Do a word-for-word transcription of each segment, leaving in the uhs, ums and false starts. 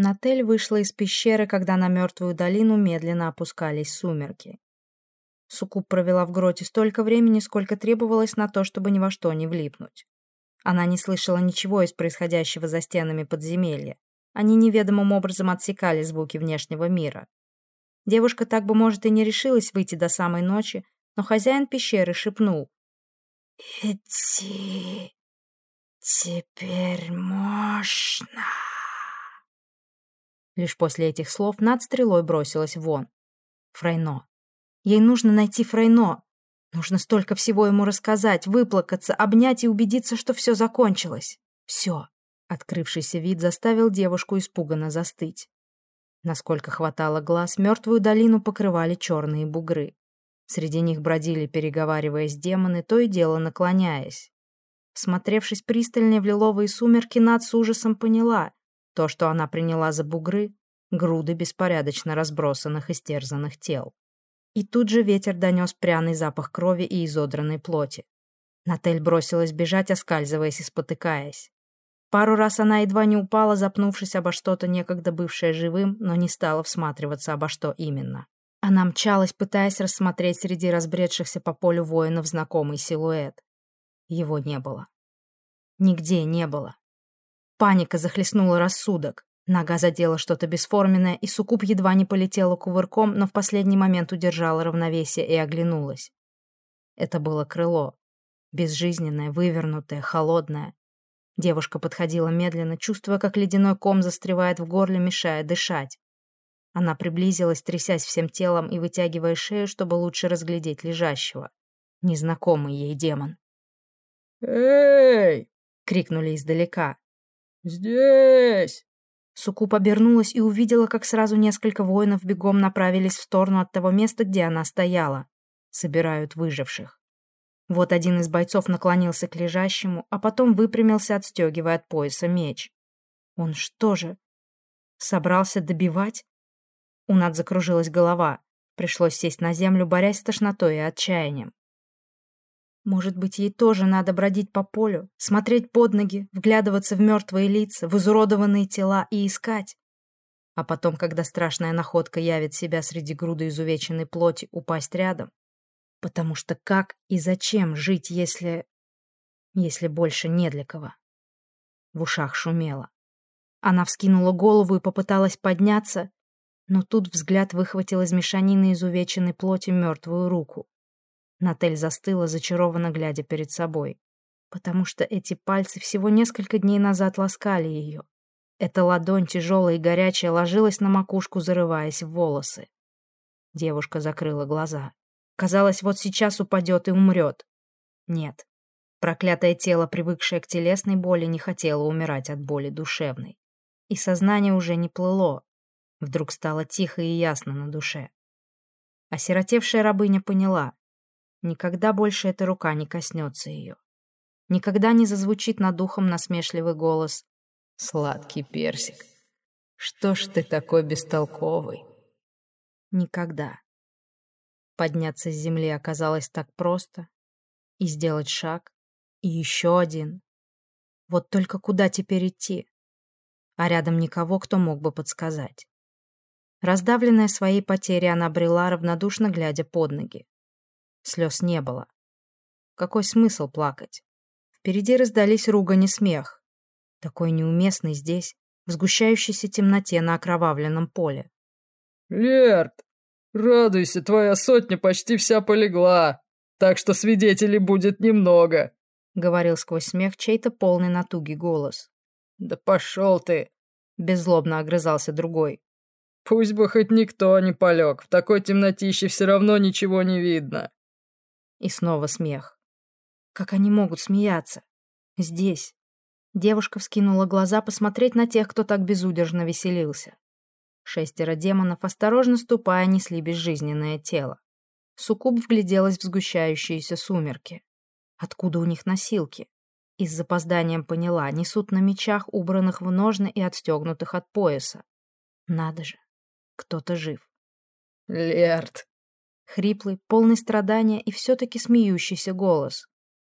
Натель вышла из пещеры, когда на мертвую долину медленно опускались сумерки. Суккуб провела в гроте столько времени, сколько требовалось на то, чтобы ни во что не влипнуть. Она не слышала ничего из происходящего за стенами подземелья. Они неведомым образом отсекали звуки внешнего мира. Девушка так бы, может, и не решилась выйти до самой ночи, но хозяин пещеры шепнул: «Идти теперь можно». Лишь после этих слов над стрелой бросилась вон. Фрейно. Ей нужно найти Фрейно. Нужно столько всего ему рассказать, выплакаться, обнять и убедиться, что все закончилось. Все. Открывшийся вид заставил девушку испуганно застыть. Насколько хватало глаз, мертвую долину покрывали черные бугры. Среди них бродили, переговариваясь, демоны, то и дело наклоняясь. Смотревшись пристальнее в лиловые сумерки, Над с ужасом поняла: то, что она приняла за бугры, груды беспорядочно разбросанных и стерзанных тел. И тут же ветер донес пряный запах крови и изодранной плоти. Натель бросилась бежать, оскальзываясь и спотыкаясь. Пару раз она едва не упала, запнувшись обо что-то, некогда бывшее живым, но не стала всматриваться, обо что именно. Она мчалась, пытаясь рассмотреть среди разбредшихся по полю воинов знакомый силуэт. Его не было. Нигде не было. Паника захлестнула рассудок. Нога задела что-то бесформенное, и Суккуб едва не полетела кувырком, но в последний момент удержала равновесие и оглянулась. Это было крыло. Безжизненное, вывернутое, холодное. Девушка подходила медленно, чувствуя, как ледяной ком застревает в горле, мешая дышать. Она приблизилась, трясясь всем телом и вытягивая шею, чтобы лучше разглядеть лежащего. Незнакомый ей демон. «Эй!» — крикнули издалека. «Здесь!» Суккуб обернулась и увидела, как сразу несколько воинов бегом направились в сторону от того места, где она стояла. Собирают выживших. Вот один из бойцов наклонился к лежащему, а потом выпрямился, отстегивая от пояса меч. Он что же, собрался добивать? У Над закружилась голова. Пришлось сесть на землю, борясь с тошнотой и отчаянием. Может быть, ей тоже надо бродить по полю, смотреть под ноги, вглядываться в мертвые лица, в изуродованные тела и искать. А потом, когда страшная находка явит себя среди груды изувеченной плоти, упасть рядом. Потому что как и зачем жить, если... если больше не для кого? В ушах шумело. Она вскинула голову и попыталась подняться, но тут взгляд выхватил из мешанины изувеченной плоти мертвую руку. Натель застыла, зачарованно глядя перед собой. Потому что эти пальцы всего несколько дней назад ласкали ее. Эта ладонь, тяжелая и горячая, ложилась на макушку, зарываясь в волосы. Девушка закрыла глаза. Казалось, вот сейчас упадет и умрет. Нет. Проклятое тело, привыкшее к телесной боли, не хотело умирать от боли душевной. И сознание уже не плыло. Вдруг стало тихо и ясно на душе. Осиротевшая рабыня поняла. Никогда больше эта рука не коснется ее. Никогда не зазвучит над ухом насмешливый голос: «Сладкий персик, что ж ты такой бестолковый?» Никогда. Подняться с земли оказалось так просто. И сделать шаг, и еще один. Вот только куда теперь идти? А рядом никого, кто мог бы подсказать. Раздавленная своей потерей, она брела, равнодушно глядя под ноги. Слез не было. Какой смысл плакать? Впереди раздались ругань и смех. Такой неуместный здесь, в сгущающейся темноте на окровавленном поле. «Лерт, радуйся, твоя сотня почти вся полегла, так что свидетелей будет немного», — говорил сквозь смех чей-то полный натуги голос. «Да пошел ты!» — беззлобно огрызался другой. «Пусть бы хоть никто не полег, в такой темнотище все равно ничего не видно». И снова смех. Как они могут смеяться? Здесь. Девушка вскинула глаза посмотреть на тех, кто так безудержно веселился. Шестеро демонов, осторожно ступая, несли безжизненное тело. Суккуб вгляделась в сгущающиеся сумерки. Откуда у них носилки? И с запозданием поняла, несут на мечах, убранных в ножны и отстегнутых от пояса. Надо же, кто-то жив. «Лерт!» Хриплый, полный страдания и все-таки смеющийся голос.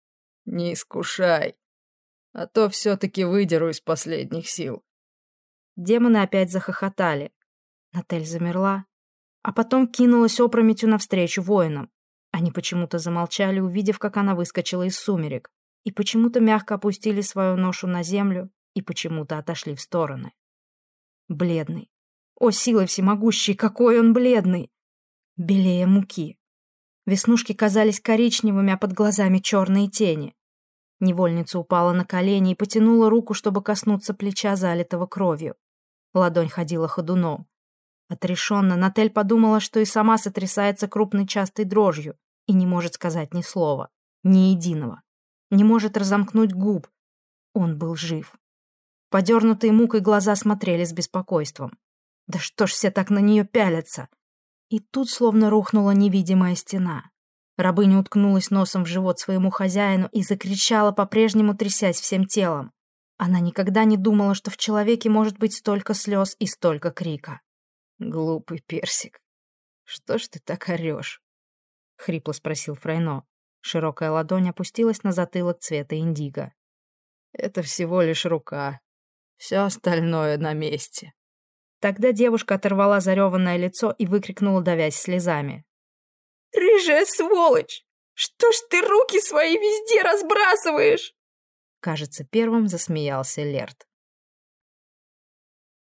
«Не искушай, а то все-таки выдеру из последних сил. демоны опять захохотали. Натель замерла, а потом кинулась опрометью навстречу воинам. Они почему-то замолчали, увидев, как она выскочила из сумерек, и почему-то мягко опустили свою ношу на землю и почему-то отошли в стороны. Бледный. О, силы всемогущей, какой он бледный! Белее муки. Веснушки казались коричневыми, а под глазами черные тени. Невольница упала на колени и потянула руку, чтобы коснуться плеча, залитого кровью. Ладонь ходила ходуном. Отрешенно Натель подумала, что и сама сотрясается крупной частой дрожью и не может сказать ни слова, ни единого. Не может разомкнуть губ. Он был жив. Подернутые мукой глаза смотрели с беспокойством. Да что ж все так на нее пялятся? И тут словно рухнула невидимая стена. Рабыня уткнулась носом в живот своему хозяину и закричала, по-прежнему трясясь всем телом. Она никогда не думала, что в человеке может быть столько слез и столько крика. «Глупый персик, что ж ты так орешь?» — хрипло спросил Фрайно. Широкая ладонь опустилась на затылок цвета индиго. «Это всего лишь рука. Все остальное на месте». Тогда девушка оторвала зареванное лицо и выкрикнула, давясь слезами. «Рыжая сволочь! Что ж ты руки свои везде разбрасываешь?» Кажется, первым засмеялся Лерт.